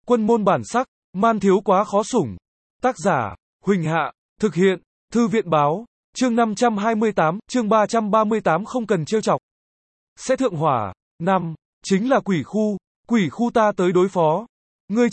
Quân môn bản sắc, man thiếu quá khó sủng. Tác giả, Huỳnh Hạ, thực hiện, Thư viện báo, chương 528, chương 338 không cần trêu chọc. Sẽ thượng hỏa, 5, chính là quỷ khu ta tới đối phó. Ngươi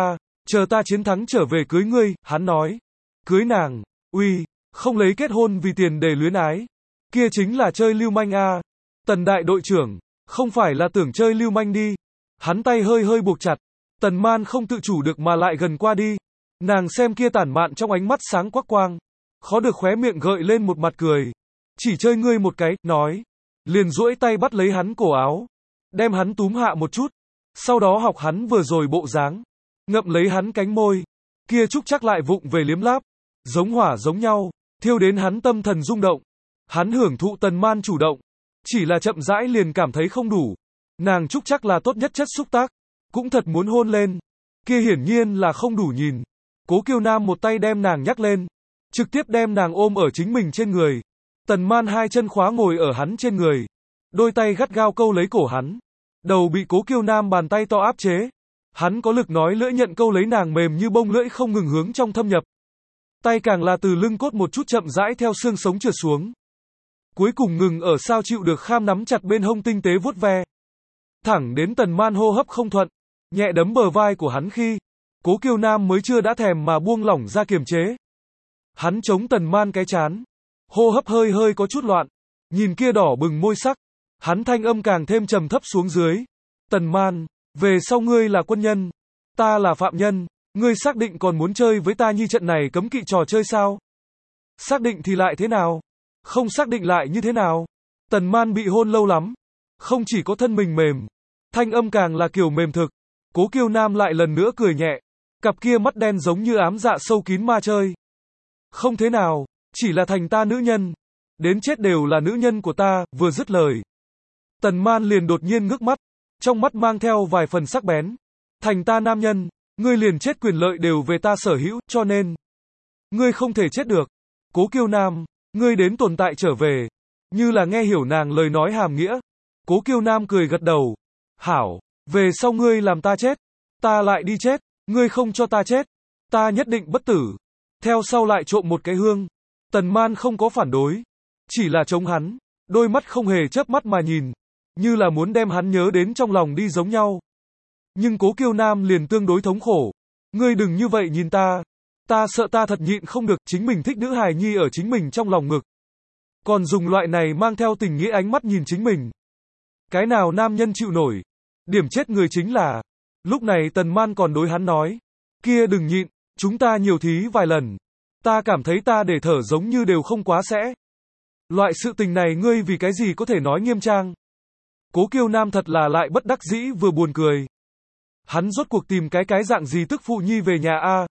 chờ ta chiến thắng trở về cưới ngươi, hắn nói. Cưới nàng, uy, không lấy kết hôn vì tiền để luyến ái. Kia chính là chơi lưu manh a. Tần đại đội trưởng, không phải là tưởng chơi lưu manh đi. Hắn tay hơi buộc chặt. Tần Man không tự chủ được mà lại gần qua đi. Nàng xem kia tản mạn trong ánh mắt sáng quắc quang. Khó được khóe miệng gợi lên một mặt cười. Chỉ chơi ngươi một cái, nói. Liền duỗi tay bắt lấy hắn cổ áo. Đem hắn túm hạ một chút. Sau đó học hắn vừa rồi bộ dáng. Ngậm lấy hắn cánh môi. Kia trúc chắc lại vụng về liếm láp. Giống hỏa giống nhau. Thiêu đến hắn tâm thần rung động. Hắn hưởng thụ Tần Man chủ động. Chỉ là chậm rãi liền cảm thấy không đủ. Nàng trúc chắc là tốt nhất chất xúc tác. Cũng thật muốn hôn lên. Kia hiển nhiên là không đủ nhìn. Cố Kiêu Nam một tay đem nàng nhắc lên. Trực tiếp đem nàng ôm ở chính mình trên người. Tần Man hai chân khóa ngồi ở hắn trên người. Đôi tay gắt gao câu lấy cổ hắn. Đầu bị Cố Kiêu Nam bàn tay to áp chế. Hắn có lực nói lưỡi nhận câu lấy nàng mềm như bông lưỡi không ngừng hướng trong thâm nhập. Tay càng là từ lưng cốt một chút chậm rãi theo xương sống trượt xuống. Cuối cùng ngừng ở sao chịu được kham nắm chặt bên hông tinh tế vuốt ve. Thẳng đến Tần Man hô hấp không thuận. Nhẹ đấm bờ vai của hắn khi. Cố Kiêu Nam mới chưa đã thèm mà buông lỏng ra kiềm chế. Hắn chống Tần Man cái chán. Hô hấp hơi có chút loạn. Nhìn kia đỏ bừng môi sắc. Hắn thanh âm càng thêm trầm thấp xuống dưới. Tần Man, về sau ngươi là quân nhân. Ta là phạm nhân. Ngươi xác định còn muốn chơi với ta như trận này cấm kỵ trò chơi sao? Xác định thì lại thế nào? Không xác định lại như thế nào? Tần Man bị hôn lâu lắm. Không chỉ có thân mình mềm. Thanh âm càng là kiểu mềm thực. Cố Kiêu Nam lại lần nữa cười nhẹ. Cặp kia mắt đen giống như ám dạ sâu kín ma chơi. Không thế nào, chỉ là thành ta nữ nhân. Đến chết đều là nữ nhân của ta, vừa dứt lời. Tần Man liền đột nhiên ngước mắt. Trong mắt mang theo vài phần sắc bén. Thành ta nam nhân, ngươi liền chết quyền lợi đều về ta sở hữu, cho nên. Ngươi không thể chết được. Cố Kiêu Nam, ngươi đến tồn tại trở về. Như là nghe hiểu nàng lời nói hàm nghĩa. Cố Kiêu Nam cười gật đầu. Hảo, về sau ngươi làm ta chết. Ta lại đi chết. Ngươi không cho ta chết. Ta nhất định bất tử. Theo sau lại trộm một cái hương. Tần Man không có phản đối. Chỉ là chống hắn. Đôi mắt không hề chớp mắt mà nhìn. Như là muốn đem hắn nhớ đến trong lòng đi giống nhau. Nhưng Cố Kiêu Nam liền tương đối thống khổ. Ngươi đừng như vậy nhìn ta. Ta sợ ta thật nhịn không được chính mình thích nữ hài nhi ở chính mình trong lòng ngực. Còn dùng loại này mang theo tình nghĩa ánh mắt nhìn chính mình. Cái nào nam nhân chịu nổi. Điểm chết người chính là. Lúc này Tần Man còn đối hắn nói. Kia đừng nhịn, chúng ta nhiều thí vài lần. Ta cảm thấy ta để thở giống như đều không quá sẽ. Loại sự tình này ngươi vì cái gì có thể nói nghiêm trang. Cố Kiêu Nam thật là lại bất đắc dĩ vừa buồn cười. Hắn rốt cuộc tìm cái dạng gì tức phụ nhi về nhà a?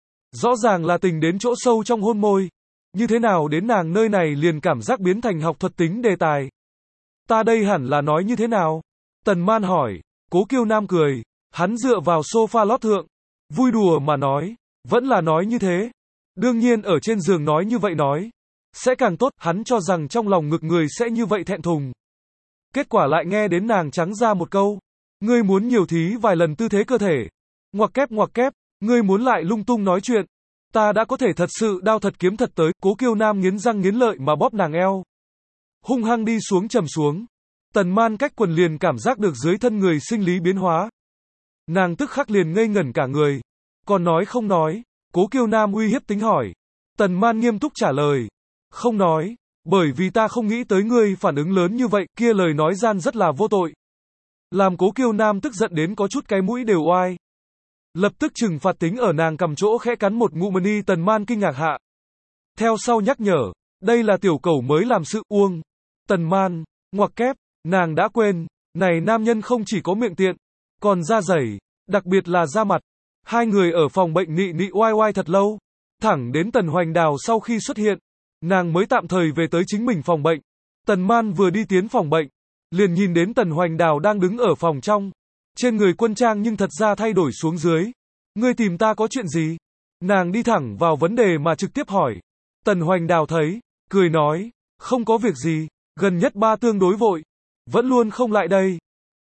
Rõ ràng là tình đến chỗ sâu trong hôn môi. Như thế nào đến nàng nơi này liền cảm giác biến thành học thuật tính đề tài. Ta đây hẳn là nói như thế nào? Tần Man hỏi. Cố Kiêu Nam cười. Hắn dựa vào sofa lót thượng. Vui đùa mà nói. Vẫn là nói như thế. Đương nhiên ở trên giường nói như vậy nói. Sẽ càng tốt. Hắn cho rằng trong lòng ngực người sẽ như vậy thẹn thùng. Kết quả lại nghe đến nàng trắng ra một câu. Ngươi muốn nhiều thí vài lần tư thế cơ thể. Ngoặc kép. Ngươi muốn lại lung tung nói chuyện. Ta đã có thể thật sự đao thật kiếm thật tới. Cố Kiêu Nam nghiến răng nghiến lợi mà bóp nàng eo. Hung hăng đi xuống trầm xuống. Tần Man cách quần liền cảm giác được dưới thân người sinh lý biến hóa. Nàng tức khắc liền ngây ngẩn cả người. Còn nói không nói. Cố Kiêu Nam uy hiếp tính hỏi. Tần Man nghiêm túc trả lời. Không nói. Bởi vì ta không nghĩ tới ngươi phản ứng lớn như vậy. Kia lời nói gian rất là vô tội. Làm Cố Kiêu Nam tức giận đến có chút cái mũi đều oai. Lập tức trừng phạt tính ở nàng cầm chỗ khẽ cắn một ngụm mani. Tần Man kinh ngạc hạ. Theo sau nhắc nhở. Đây là tiểu cẩu mới làm sự uông. Tần Man, ngoặc kép, nàng đã quên. Này nam nhân không chỉ có miệng tiện. Còn da dày. Đặc biệt là da mặt. Hai người ở phòng bệnh nị oai thật lâu. Thẳng đến Tần Hoành Đào sau khi xuất hiện. Nàng mới tạm thời về tới chính mình phòng bệnh. Tần Man vừa đi tiến phòng bệnh. Liền nhìn đến Tần Hoành Đào đang đứng ở phòng trong. Trên người quân trang nhưng thật ra thay đổi xuống dưới. Ngươi tìm ta có chuyện gì? Nàng đi thẳng vào vấn đề mà trực tiếp hỏi. Tần Hoành Đào thấy. Cười nói. Không có việc gì. Gần nhất ba tương đối vội. Vẫn luôn không lại đây.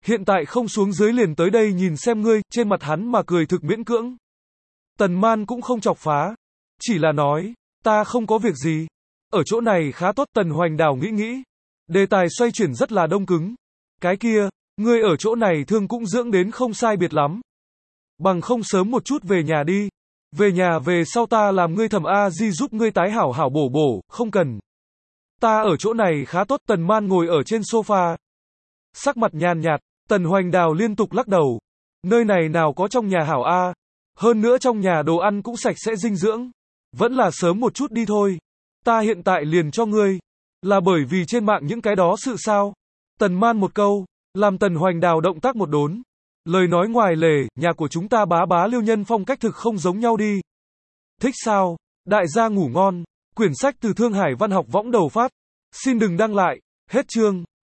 Hiện tại không xuống dưới liền tới đây nhìn xem ngươi, trên mặt hắn mà cười thực miễn cưỡng. Tần Man cũng không chọc phá. Chỉ là nói, ta không có việc gì. Ở chỗ này khá tốt. Tần Hoành Đào nghĩ. Đề tài xoay chuyển rất là đông cứng. Cái kia, ngươi ở chỗ này thương cũng dưỡng đến không sai biệt lắm. Bằng không sớm một chút về nhà đi. Về nhà về sau ta làm ngươi thẩm A-di giúp ngươi tái hảo hảo bổ, không cần. Ta ở chỗ này khá tốt. Tần Man ngồi ở trên sofa. Sắc mặt nhàn nhạt, Tần Hoành Đào liên tục lắc đầu. Nơi này nào có trong nhà hảo A. Hơn nữa trong nhà đồ ăn cũng sạch sẽ dinh dưỡng. Vẫn là sớm một chút đi thôi. Ta hiện tại liền cho ngươi. Là bởi vì trên mạng những cái đó sự sao? Tần Man một câu, làm Tần Hoành Đào động tác một đốn. Lời nói ngoài lề, nhà của chúng ta bá bá Liêu Nhân phong cách thực không giống nhau đi. Thích sao? Đại gia ngủ ngon. Quyển sách từ Thương Hải Văn học võng đầu phát. Xin đừng đăng lại. Hết chương.